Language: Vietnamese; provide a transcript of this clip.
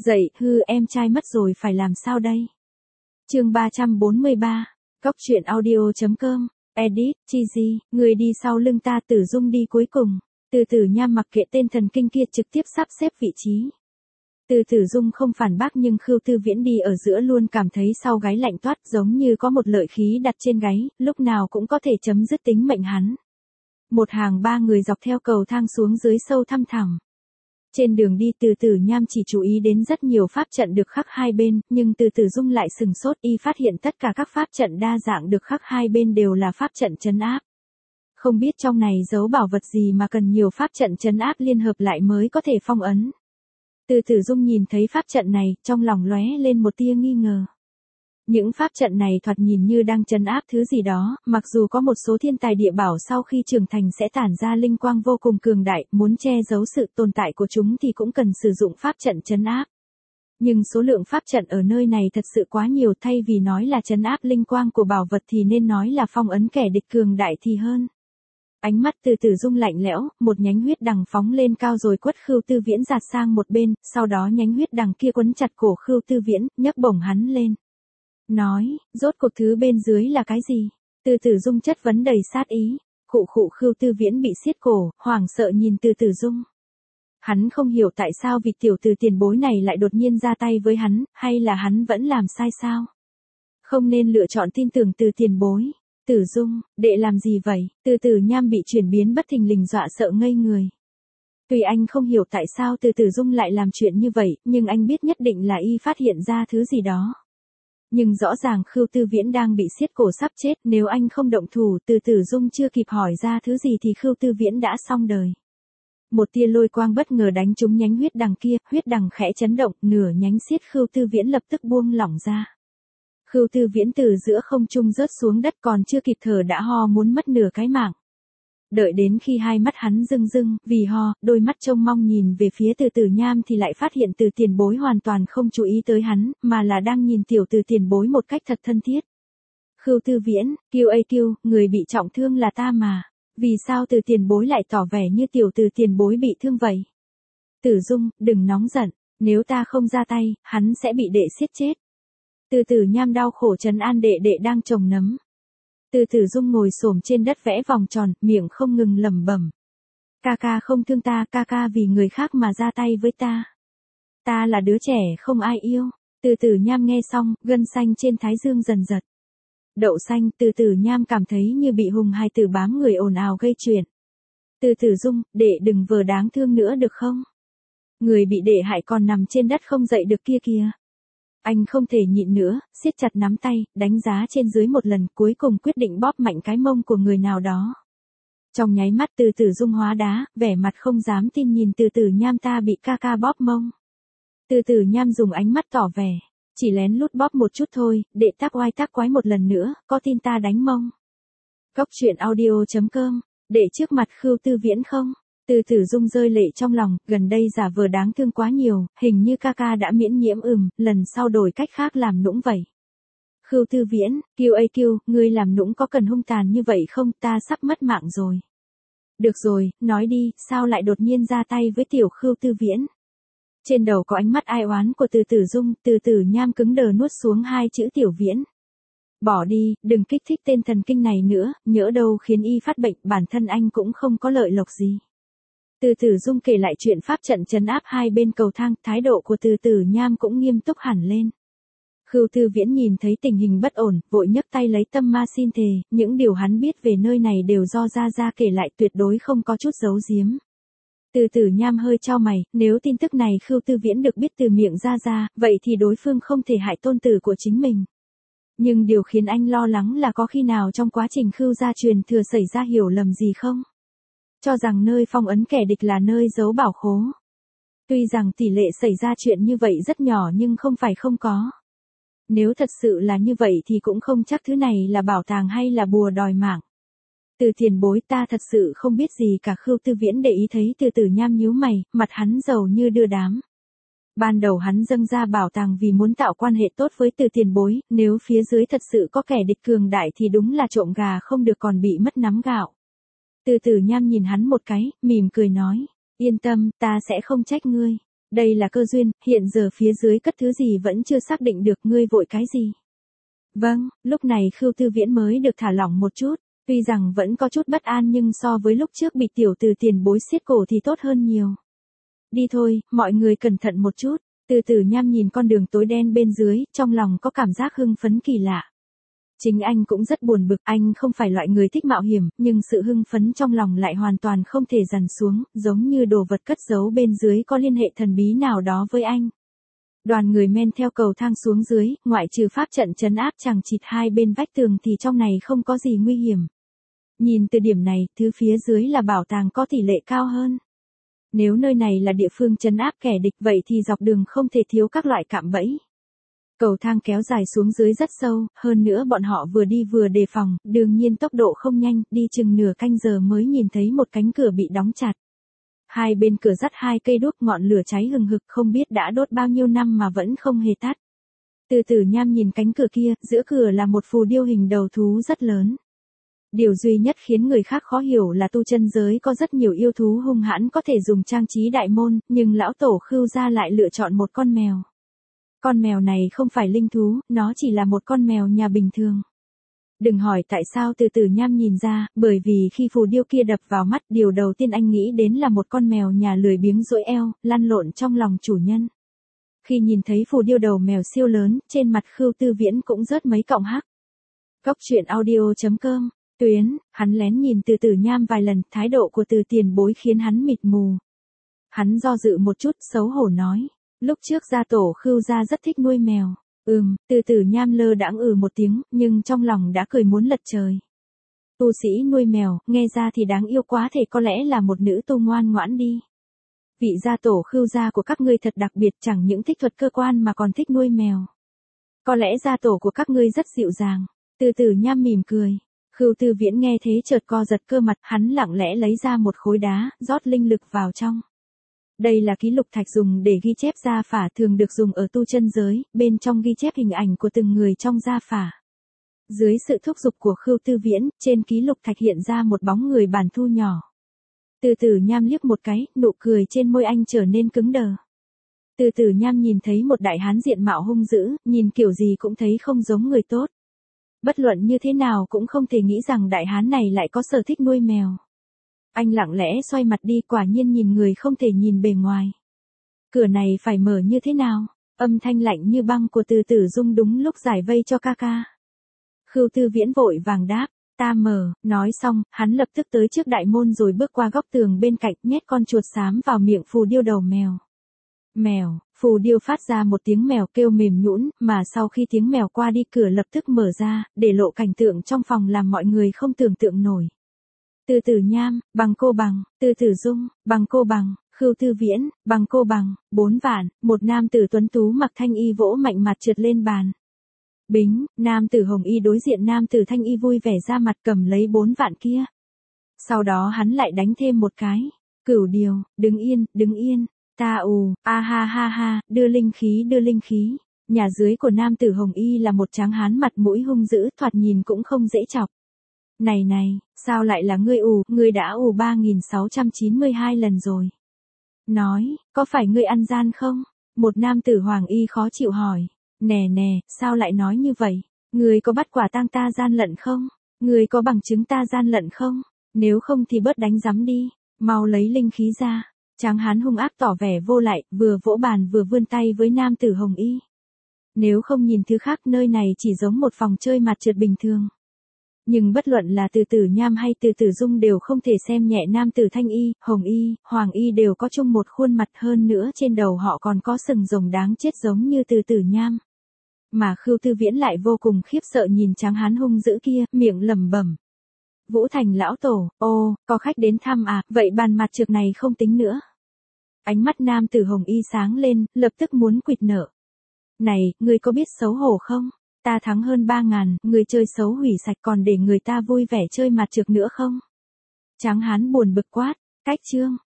Dậy, em trai mất rồi phải làm sao đây? Chương 343, Cóc truyện audio.com, edit, Chizy, người đi sau lưng ta Tử Dung đi cuối cùng. Từ Tử Nham mặc kệ tên thần kinh kia trực tiếp sắp xếp vị trí. Từ Tử Dung không phản bác nhưng Khưu Tư Viễn đi ở giữa luôn cảm thấy sau gáy lạnh toát giống như có một lợi khí đặt trên gáy, lúc nào cũng có thể chấm dứt tính mệnh hắn. Một hàng ba người dọc theo cầu thang xuống dưới sâu thăm thẳm. Trên đường đi Từ Tử Nham chỉ chú ý đến rất nhiều pháp trận được khắc hai bên, nhưng Từ Tử Dung lại sừng sốt y phát hiện tất cả các pháp trận đa dạng được khắc hai bên đều là pháp trận trấn áp. Không biết trong này giấu bảo vật gì mà cần nhiều pháp trận trấn áp liên hợp lại mới có thể phong ấn. Từ Tử Dung nhìn thấy pháp trận này, trong lòng lóe lên một tia nghi ngờ. Những pháp trận này thoạt nhìn như đang trấn áp thứ gì đó, mặc dù có một số thiên tài địa bảo sau khi trưởng thành sẽ tản ra linh quang vô cùng cường đại, muốn che giấu sự tồn tại của chúng thì cũng cần sử dụng pháp trận trấn áp. Nhưng số lượng pháp trận ở nơi này thật sự quá nhiều, thay vì nói là trấn áp linh quang của bảo vật thì nên nói là phong ấn kẻ địch cường đại thì hơn. Ánh mắt Từ Tử Dung lạnh lẽo, một nhánh huyết đằng phóng lên cao rồi quất Khưu Tư Viễn giạt sang một bên, sau đó nhánh huyết đằng kia quấn chặt cổ Khưu Tư Viễn, nhấc bổng hắn lên. Nói, rốt cuộc thứ bên dưới là cái gì? Từ Tử Dung chất vấn đầy sát ý. Khưu Tư Viễn bị siết cổ, hoảng sợ nhìn Từ Tử Dung. Hắn không hiểu tại sao vị tiểu tử tiền bối này lại đột nhiên ra tay với hắn, hay là hắn vẫn làm sai sao? Không nên lựa chọn tin tưởng từ tiền bối. Tử Dung, đệ làm gì vậy? Từ Tử Nham bị chuyển biến bất thình lình dọa sợ ngây người. Tuy anh không hiểu tại sao Từ Tử Dung lại làm chuyện như vậy, nhưng anh biết nhất định là y phát hiện ra thứ gì đó. Nhưng rõ ràng Khưu Tư Viễn đang bị siết cổ sắp chết, nếu anh không động thủ, Từ Tử Dung chưa kịp hỏi ra thứ gì thì Khưu Tư Viễn đã xong đời. Một tia lôi quang bất ngờ đánh trúng nhánh huyết đằng kia, huyết đằng khẽ chấn động, nửa nhánh siết Khưu Tư Viễn lập tức buông lỏng ra. Khưu Tư Viễn từ giữa không trung rớt xuống đất, còn chưa kịp thở đã ho muốn mất nửa cái mạng. Đợi đến khi hai mắt hắn rưng rưng, vì ho, đôi mắt trông mong nhìn về phía Từ Tử Nham thì lại phát hiện Từ tiền bối hoàn toàn không chú ý tới hắn, mà là đang nhìn tiểu Từ tiền bối một cách thật thân thiết. Khưu Tư Viễn, kiêu, người bị trọng thương là ta mà. Vì sao Từ tiền bối lại tỏ vẻ như tiểu Từ tiền bối bị thương vậy? Tử Dung, đừng nóng giận, nếu ta không ra tay, hắn sẽ bị đệ siết chết. Từ Tử Nham đau khổ trấn an đệ đệ đang trồng nấm. Từ Tử Dung ngồi xổm trên đất vẽ vòng tròn, miệng không ngừng lẩm bẩm. Ca không thương ta, ca vì người khác mà ra tay với ta. Ta là đứa trẻ không ai yêu. Từ Tử Nham nghe xong, gân xanh trên thái dương dần giật. Đậu xanh, Từ Tử Nham cảm thấy như bị hùng hai tử bám người ồn ào gây chuyện. Từ Tử Dung, đệ đừng vờ đáng thương nữa được không? Người bị đệ hại còn nằm trên đất không dậy được kia kìa. Anh không thể nhịn nữa, siết chặt nắm tay, đánh giá trên dưới một lần, cuối cùng quyết định bóp mạnh cái mông của người nào đó. Trong nháy mắt Từ Tử Dung hóa đá, vẻ mặt không dám tin nhìn Từ Tử Nham, ta bị ca bóp mông. Từ Tử Nham dùng ánh mắt tỏ vẻ, chỉ lén lút bóp một chút thôi, đệ tác oai tác quái một lần nữa, có tin ta đánh mông? Cóc truyện audio.com, đệ trước mặt Khưu Tư Viễn không? Từ Tử Dung rơi lệ trong lòng, gần đây giả vờ đáng thương quá nhiều, hình như ca đã miễn nhiễm, lần sau đổi cách khác làm nũng vậy. Khưu Tư Viễn, kiêu, ngươi làm nũng có cần hung tàn như vậy không, ta sắp mất mạng rồi. Được rồi, nói đi, sao lại đột nhiên ra tay với tiểu Khưu Tư Viễn? Trên đầu có ánh mắt ai oán của Từ Tử Dung, Từ Tử Nham cứng đờ nuốt xuống hai chữ tiểu Viễn. Bỏ đi, đừng kích thích tên thần kinh này nữa, nhỡ đâu khiến y phát bệnh, bản thân anh cũng không có lợi lộc gì. Từ Tử Dung kể lại chuyện pháp trận trấn áp hai bên cầu thang, thái độ của Từ Tử Nham cũng nghiêm túc hẳn lên. Khưu Tư Viễn nhìn thấy tình hình bất ổn, vội nhấc tay lấy tâm ma xin thề, những điều hắn biết về nơi này đều do Gia kể lại, tuyệt đối không có chút giấu giếm. Từ Tử Nham hơi chau mày, nếu tin tức này Khưu Tư Viễn được biết từ miệng Gia, vậy thì đối phương không thể hại tôn tử của chính mình. Nhưng điều khiến anh lo lắng là có khi nào trong quá trình Khưu gia truyền thừa xảy ra hiểu lầm gì không? Cho rằng nơi phong ấn kẻ địch là nơi giấu bảo khố. Tuy rằng tỷ lệ xảy ra chuyện như vậy rất nhỏ nhưng không phải không có. Nếu thật sự là như vậy thì cũng không chắc thứ này là bảo tàng hay là bùa đòi mạng. Từ tiền bối, ta thật sự không biết gì cả. Khưu Tư Viễn để ý thấy Từ Tử Nham nhíu mày, mặt hắn dầu như đưa đám. Ban đầu hắn dâng ra bảo tàng vì muốn tạo quan hệ tốt với Từ tiền bối, nếu phía dưới thật sự có kẻ địch cường đại thì đúng là trộm gà không được còn bị mất nắm gạo. Từ Tử Nham nhìn hắn một cái, mỉm cười nói, yên tâm, ta sẽ không trách ngươi. Đây là cơ duyên, hiện giờ phía dưới cất thứ gì vẫn chưa xác định được, ngươi vội cái gì? Vâng, lúc này Khưu Tư Viễn mới được thả lỏng một chút, tuy rằng vẫn có chút bất an nhưng so với lúc trước bị tiểu từ tiền bối siết cổ thì tốt hơn nhiều. Đi thôi, mọi người cẩn thận một chút. Từ Tử Nham nhìn con đường tối đen bên dưới, trong lòng có cảm giác hưng phấn kỳ lạ. Chính anh cũng rất buồn bực, anh không phải loại người thích mạo hiểm, nhưng sự hưng phấn trong lòng lại hoàn toàn không thể dằn xuống, giống như đồ vật cất giấu bên dưới có liên hệ thần bí nào đó với anh. Đoàn người men theo cầu thang xuống dưới, ngoại trừ pháp trận trấn áp chằng chịt hai bên vách tường thì trong này không có gì nguy hiểm. Nhìn từ điểm này, thứ phía dưới là bảo tàng có tỷ lệ cao hơn. Nếu nơi này là địa phương trấn áp kẻ địch vậy thì dọc đường không thể thiếu các loại cạm bẫy. Cầu thang kéo dài xuống dưới rất sâu, hơn nữa bọn họ vừa đi vừa đề phòng, đương nhiên tốc độ không nhanh, đi chừng nửa canh giờ mới nhìn thấy một cánh cửa bị đóng chặt. Hai bên cửa dắt hai cây đuốc, ngọn lửa cháy hừng hực, không biết đã đốt bao nhiêu năm mà vẫn không hề tắt. Từ Tử Nham nhìn cánh cửa kia, giữa cửa là một phù điêu hình đầu thú rất lớn. Điều duy nhất khiến người khác khó hiểu là tu chân giới có rất nhiều yêu thú hung hãn có thể dùng trang trí đại môn, nhưng lão tổ Khưu gia lại lựa chọn một con mèo. Con mèo này không phải linh thú, nó chỉ là một con mèo nhà bình thường. Đừng hỏi tại sao Từ Tử Nham nhìn ra, bởi vì khi phù điêu kia đập vào mắt, điều đầu tiên anh nghĩ đến là một con mèo nhà lười biếng duỗi eo, lăn lộn trong lòng chủ nhân. Khi nhìn thấy phù điêu đầu mèo siêu lớn, trên mặt Khưu Tư Viễn cũng rớt mấy cọng hắc. Góc truyện audio.com, Tuyến, hắn lén nhìn Từ Tử Nham vài lần, thái độ của Từ tiền bối khiến hắn mịt mù. Hắn do dự một chút, xấu hổ nói, lúc trước gia tổ Khưu gia rất thích nuôi mèo. Từ Tử Nham lơ đãng một tiếng, nhưng trong lòng đã cười muốn lật trời. Tu sĩ nuôi mèo, nghe ra thì đáng yêu quá, thể có lẽ là một nữ tu ngoan ngoãn đi. Vị gia tổ Khưu gia của các ngươi thật đặc biệt, chẳng những thích thuật cơ quan mà còn thích nuôi mèo. Có lẽ gia tổ của các ngươi rất dịu dàng. Từ Tử Nham mỉm cười. Khưu Tư Viễn nghe thế chợt co giật cơ mặt, hắn lặng lẽ lấy ra một khối đá, rót linh lực vào trong. Đây là ký lục thạch dùng để ghi chép gia phả, thường được dùng ở tu chân giới, bên trong ghi chép hình ảnh của từng người trong gia phả. Dưới sự thúc giục của Khưu Tư Viễn, trên ký lục thạch hiện ra một bóng người bản thu nhỏ. Từ Tử Nham liếc một cái, nụ cười trên môi anh trở nên cứng đờ. Từ Tử Nham nhìn thấy một đại hán diện mạo hung dữ, nhìn kiểu gì cũng thấy không giống người tốt. Bất luận như thế nào cũng không thể nghĩ rằng đại hán này lại có sở thích nuôi mèo. Anh lặng lẽ xoay mặt đi, quả nhiên nhìn người không thể nhìn bề ngoài. Cửa này phải mở như thế nào? Âm thanh lạnh như băng của Từ Tử Dung đúng lúc giải vây cho ca ca. Khưu Tư Viễn vội vàng đáp, ta mở, nói xong, hắn lập tức tới trước đại môn rồi bước qua góc tường bên cạnh, nhét con chuột xám vào miệng phù điêu đầu mèo. Mèo, phù điêu phát ra một tiếng mèo kêu mềm nhũn, mà sau khi tiếng mèo qua đi, cửa lập tức mở ra, để lộ cảnh tượng trong phòng làm mọi người không tưởng tượng nổi. Từ Tử Nham, bằng cô bằng, Từ Tử Dung, bằng cô bằng, Khưu Tư Viễn, bằng cô bằng, 4 vạn, một nam tử tuấn tú mặc thanh y vỗ mạnh mặt trượt lên bàn. Bính, nam tử hồng y đối diện nam tử thanh y vui vẻ ra mặt cầm lấy 4 vạn kia. Sau đó hắn lại đánh thêm một cái. Cửu điều, đứng yên, ta ha ha ha, đưa linh khí. Nhà dưới của nam tử hồng y là một tráng hán mặt mũi hung dữ, thoạt nhìn cũng không dễ chọc. Này, sao lại là ngươi ngươi đã 3692 lần rồi. Nói, có phải ngươi ăn gian không? Một nam tử hoàng y khó chịu hỏi. Nè, sao lại nói như vậy? Ngươi có bắt quả tang ta gian lận không? Ngươi có bằng chứng ta gian lận không? Nếu không thì bớt đánh rắm đi, mau lấy linh khí ra. Tráng hán hung ác tỏ vẻ vô lại, vừa vỗ bàn vừa vươn tay với nam tử hồng y. Nếu không nhìn thứ khác, nơi này chỉ giống một phòng chơi mặt trượt bình thường. Nhưng bất luận là Từ Tử Nham hay Từ Tử Dung đều không thể xem nhẹ nam tử thanh y, hồng y, hoàng y đều có chung một khuôn mặt, hơn nữa trên đầu họ còn có sừng rồng đáng chết giống như Từ Tử Nham. Mà Khưu Tư Viễn lại vô cùng khiếp sợ nhìn tráng hán hung dữ kia, miệng lẩm bẩm. Vũ Thành lão tổ, có khách đến thăm à, vậy bàn mặt trược này không tính nữa. Ánh mắt nam tử hồng y sáng lên, lập tức muốn quỵt nợ. Này, ngươi có biết xấu hổ không? Ta thắng hơn 3.000, ngươi chơi xấu hủy sạch còn để người ta vui vẻ chơi mặt trược nữa không? Tráng hán buồn bực quát, cách chương.